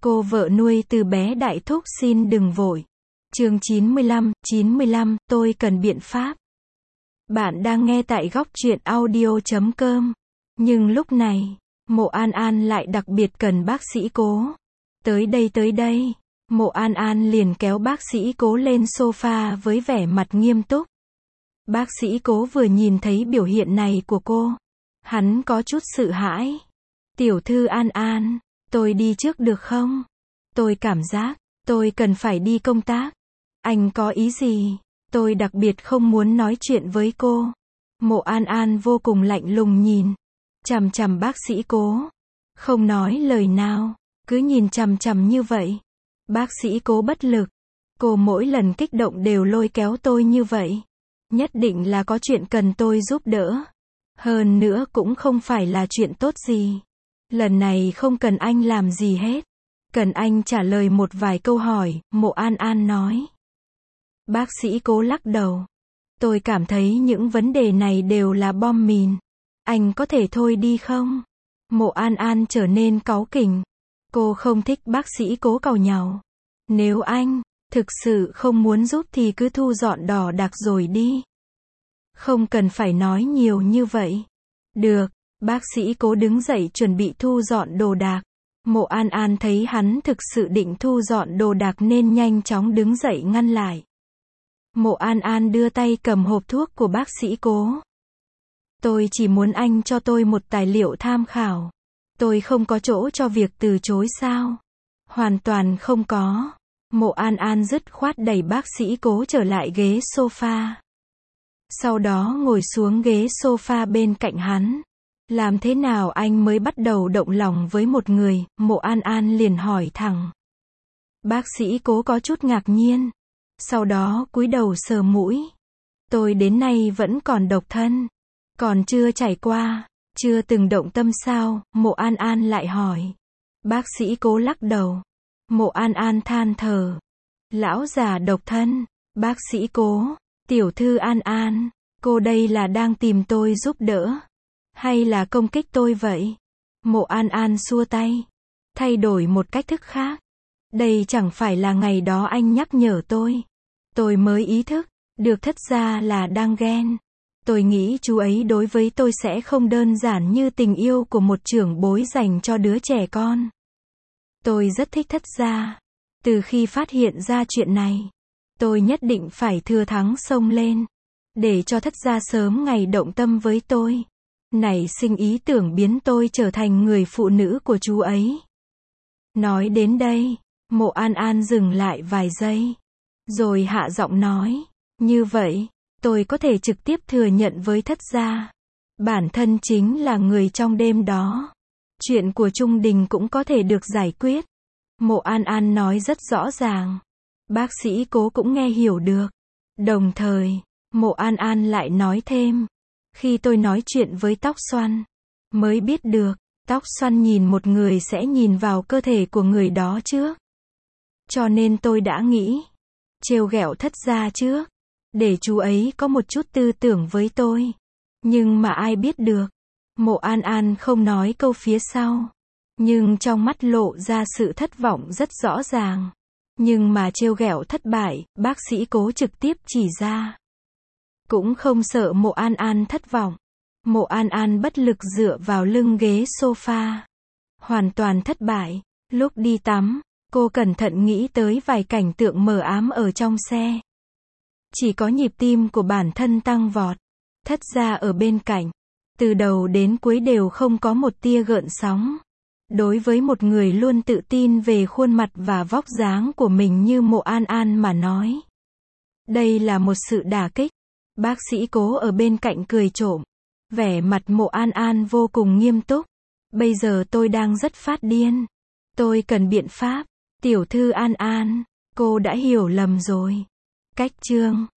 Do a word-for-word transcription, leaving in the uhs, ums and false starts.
Cô vợ nuôi từ bé đại thúc xin đừng vội. Chương chín mươi lăm, chín mươi lăm, tôi cần biện pháp. Bạn đang nghe tại góc truyện audio chấm com. Nhưng lúc này, Mộ An An lại đặc biệt cần bác sĩ Cố. Tới đây tới đây. Mộ An An liền kéo bác sĩ Cố lên sofa với vẻ mặt nghiêm túc. Bác sĩ Cố vừa nhìn thấy biểu hiện này của cô, hắn có chút sợ hãi. Tiểu thư An An, tôi đi trước được không? Tôi cảm giác, tôi cần phải đi công tác. Anh có ý gì? Tôi đặc biệt không muốn nói chuyện với cô. Mộ An An vô cùng lạnh lùng nhìn chằm chằm bác sĩ Cố, không nói lời nào, cứ nhìn chằm chằm như vậy. Bác sĩ Cố bất lực. Cô mỗi lần kích động đều lôi kéo tôi như vậy. Nhất định là có chuyện cần tôi giúp đỡ. Hơn nữa cũng không phải là chuyện tốt gì. Lần này không cần anh làm gì hết. Cần anh trả lời một vài câu hỏi, Mộ An An nói. Bác sĩ Cố lắc đầu. Tôi cảm thấy những vấn đề này đều là bom mìn. Anh có thể thôi đi không? Mộ An An trở nên cáu kỉnh. Cô không thích bác sĩ Cố càu nhàu. Nếu anh thực sự không muốn giúp thì cứ thu dọn đỏ đặc rồi đi. Không cần phải nói nhiều như vậy. Được, bác sĩ Cố đứng dậy chuẩn bị thu dọn đồ đạc. Mộ An An thấy hắn thực sự định thu dọn đồ đạc nên nhanh chóng đứng dậy ngăn lại. Mộ An An đưa tay cầm hộp thuốc của bác sĩ Cố. Tôi chỉ muốn anh cho tôi một tài liệu tham khảo. Tôi không có chỗ cho việc từ chối sao? Hoàn toàn không có. Mộ An An dứt khoát đẩy bác sĩ Cố trở lại ghế sofa. Sau đó ngồi xuống ghế sofa bên cạnh hắn. Làm thế nào anh mới bắt đầu động lòng với một người? Mộ An An liền hỏi thẳng. Bác sĩ Cố có chút ngạc nhiên. Sau đó cúi đầu sờ mũi. Tôi đến nay vẫn còn độc thân. Còn chưa trải qua. Chưa từng động tâm sao? Mộ An An lại hỏi. Bác sĩ Cố lắc đầu. Mộ An An than thở. Lão già độc thân. Bác sĩ Cố. Tiểu thư An An. Cô đây là đang tìm tôi giúp đỡ. Hay là công kích tôi vậy? Mộ An An xua tay. Thay đổi một cách thức khác. Đây chẳng phải là ngày đó anh nhắc nhở tôi. Tôi mới ý thức. Được, thất ra là đang ghen. Tôi nghĩ chú ấy đối với tôi sẽ không đơn giản như tình yêu của một trưởng bối dành cho đứa trẻ con. Tôi rất thích thất gia. Từ khi phát hiện ra chuyện này, tôi nhất định phải thừa thắng xông lên. Để cho thất gia sớm ngày động tâm với tôi. Nảy sinh ý tưởng biến tôi trở thành người phụ nữ của chú ấy. Nói đến đây, Mộ An An dừng lại vài giây. Rồi hạ giọng nói. Như vậy, tôi có thể trực tiếp thừa nhận với thất gia. Bản thân chính là người trong đêm đó. Chuyện của Trung Đình cũng có thể được giải quyết. Mộ An An nói rất rõ ràng. Bác sĩ Cố cũng nghe hiểu được. Đồng thời, Mộ An An lại nói thêm. Khi tôi nói chuyện với Tóc Xoăn, mới biết được, Tóc Xoăn nhìn một người sẽ nhìn vào cơ thể của người đó trước. Cho nên tôi đã nghĩ, trêu ghẹo thất gia trước, để chú ấy có một chút tư tưởng với tôi. Nhưng mà ai biết được, Mộ An An không nói câu phía sau. Nhưng trong mắt lộ ra sự thất vọng rất rõ ràng. Nhưng mà trêu ghẹo thất bại, bác sĩ Cố trực tiếp chỉ ra. Cũng không sợ Mộ An An thất vọng. Mộ An An bất lực dựa vào lưng ghế sofa. Hoàn toàn thất bại. Lúc đi tắm, cô cẩn thận nghĩ tới vài cảnh tượng mờ ám ở trong xe. Chỉ có nhịp tim của bản thân tăng vọt. Thất gia ở bên cạnh. Từ đầu đến cuối đều không có một tia gợn sóng. Đối với một người luôn tự tin về khuôn mặt và vóc dáng của mình như Mộ An An mà nói. Đây là một sự đả kích. Bác sĩ Cố ở bên cạnh cười trộm. Vẻ mặt Mộ An An vô cùng nghiêm túc. Bây giờ tôi đang rất phát điên. Tôi cần biện pháp. Tiểu thư An An, cô đã hiểu lầm rồi. Cách chương